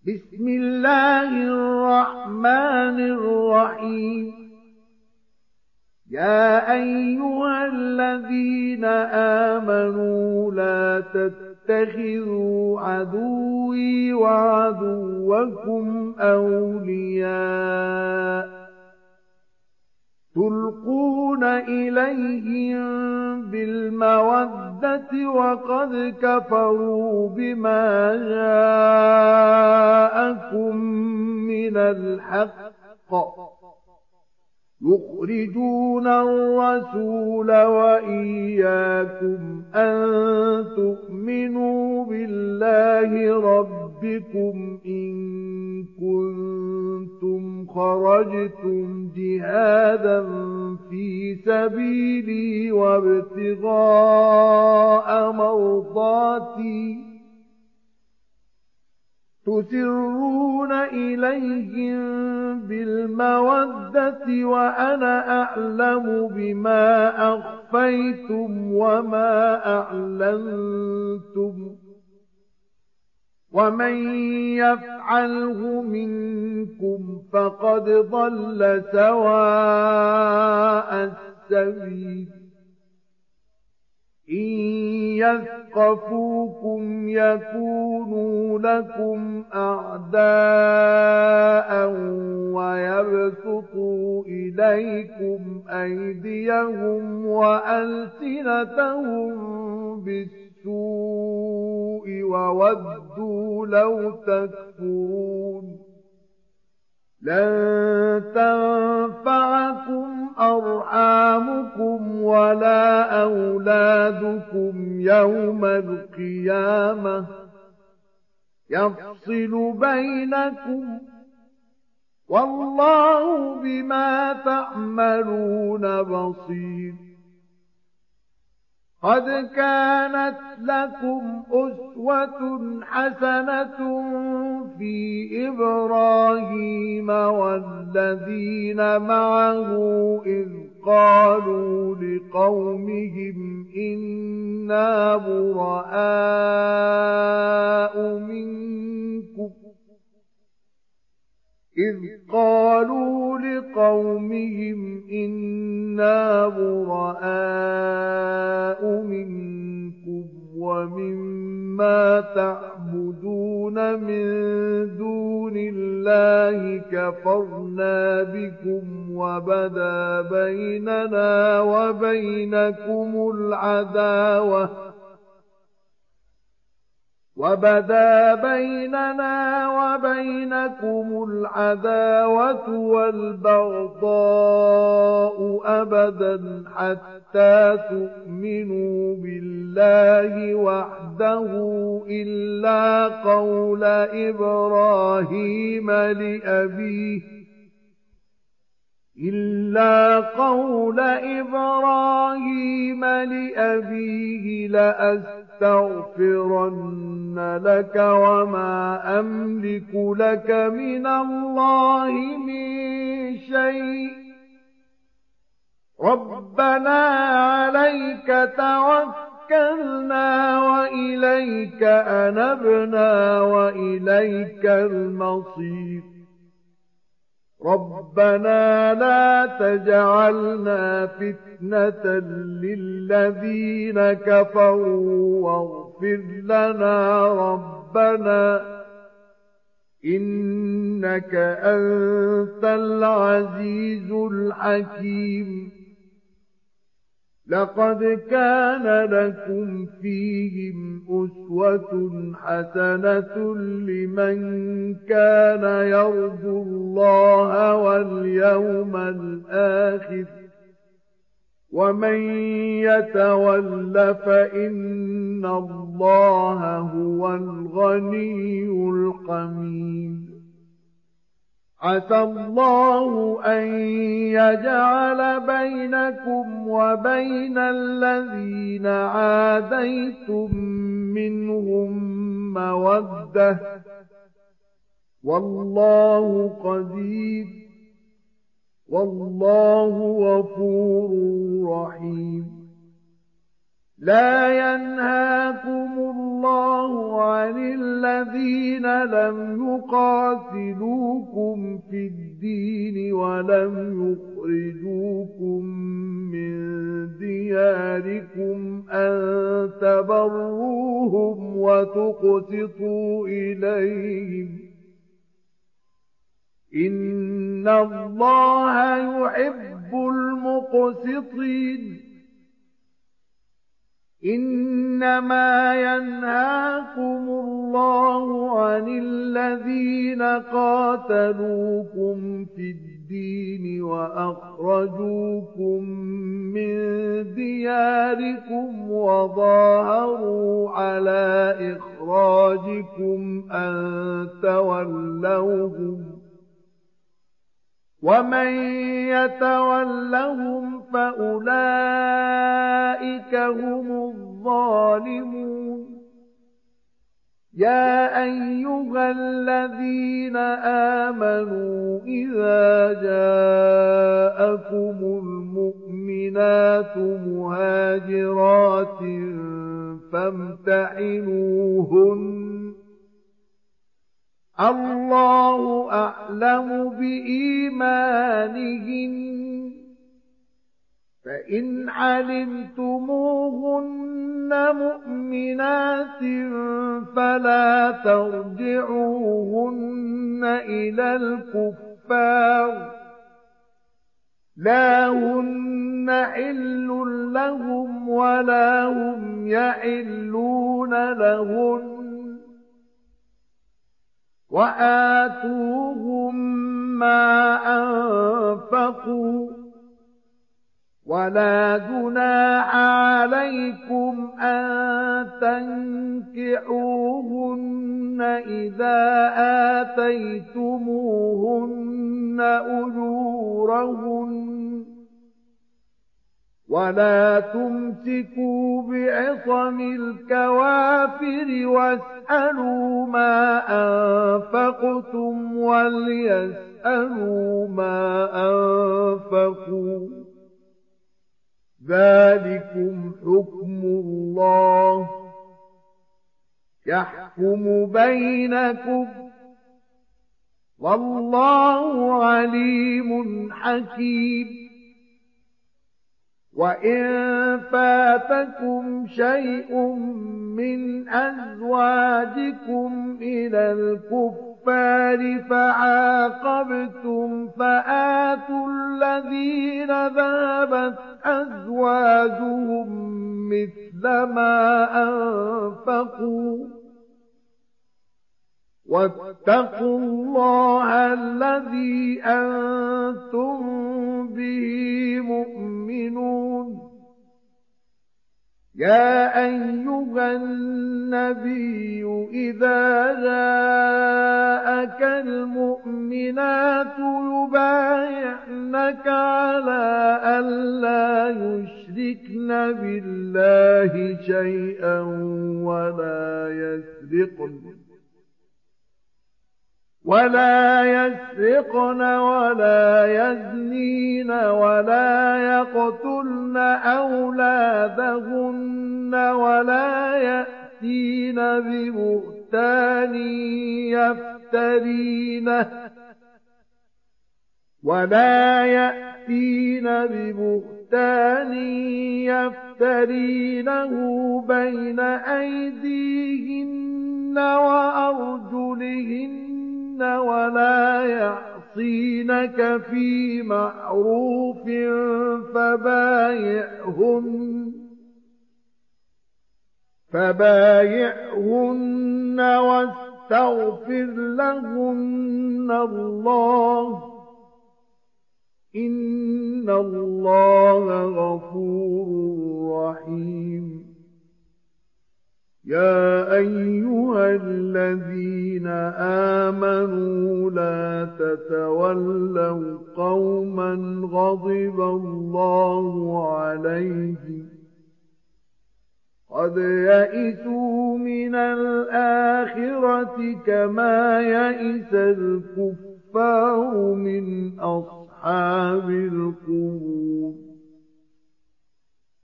بسم الله الرحمن الرحيم. يا أيها الذين آمنوا لا تتخذوا عدوي وعدوكم أولياء تلقون إليهم بالمودة وقد كفروا بما جاءكم من الحق يخرجون الرسول وإياكم أن تؤمنوا بالله ربكم إن كنتم خرجتم جهادا في سبيلي وابتغاء مرضاتي تسرون إليهم بالمودة وأنا أعلم بما أخفيتم وما أعلنتم ومن يفعله منكم فقد ضل سواء السبيل. إن يثقفوكم يكونوا لكم أعداء ويبسطوا إليكم أيديهم وألسنتهم بالسوء وودوا لو تكفرون. لن تنفعكم أرحامكم ولا أولادكم يوم القيامة يفصل بينكم والله بما تعملون بصير. قد كانت لكم أسوة حسنة في إبراهيم والذين معه إذ قالوا لقومهم إنا براء منكم ومما تعبدون من دون الله كفرنا بكم وبدا بيننا وبينكم العداوة والبغضاء أبدا حتى تؤمنوا بالله وحده إلا قول إبراهيم لأبيه لأستغفرن لك وما أملك لك من الله من شيء ربنا عليك توكلنا وإليك أنبنا وإليك المصير. ربنا لا تجعلنا فتنة للذين كفروا واغفر لنا ربنا إنك أنت العزيز الحكيم. لقد كان لكم فيهم أسوة حسنة لمن كان يرجو الله واليوم الآخر ومن يتول فإن الله هو الغني الحميد. عسى الله أن يجعل بينكم وبين الذين عاديتم منهم مودة والله قدير والله غفور رحيم. لا ينهاكم الله عن الذين لم يقاتلوكم في الدين ولم يخرجوكم من دياركم أن تبروهم وتقسطوا إليهم إن الله يحب المقسطين إنما ينهاكم الله عن الذين قاتلوكم في الدين وأخرجوكم من دياركم وظاهروا على إخراجكم أن تولوهم ومن يتولهم فأولئك هم الظالمون يا أيها الذين آمنوا إذا جاءكم المؤمنات مهاجرات فامتحنوهن الله أعلم بإيمانهن فإن علمتموهن مؤمنات فلا ترجعوهن إلى الكفار لا هن حل لهم ولا هم يحلون لهن وآتوهم ما أنفقوا ولا جناح عليكم أن تنكحوهن إذا آتيتموهن أجورهن ولا تمسكوا بعصم الكوافر واسألوا ما أنفقتم وليسألوا ما أنفقوا ذلكم حكم الله يحكم بينكم والله عليم حكيم وإن فاتكم شيء من أزواجكم إلى الكفار فعاقبتم فآتوا الذين ذهبت أزواجهم مثل ما أنفقوا واتقوا الله الذي أنتم به مؤمنون يا أيها النبي إذا جاءك المؤمنات يبايعنك على ألا يشركن بالله شيئا ولا يسرقن ولا يزنين ولا يقتلن أولادهن ولا يأتين ببهتان يفترينه بين أيديهن وأرجلهن ولا يعصينك في معروف فبايعهن واستغفر لهن الله إن الله غفور رحيم يا أيها الذين آمنوا لا تتولوا قوما غضب الله عليهم قد يئسوا من الآخرة كما يئس الكفار من أصحاب القبور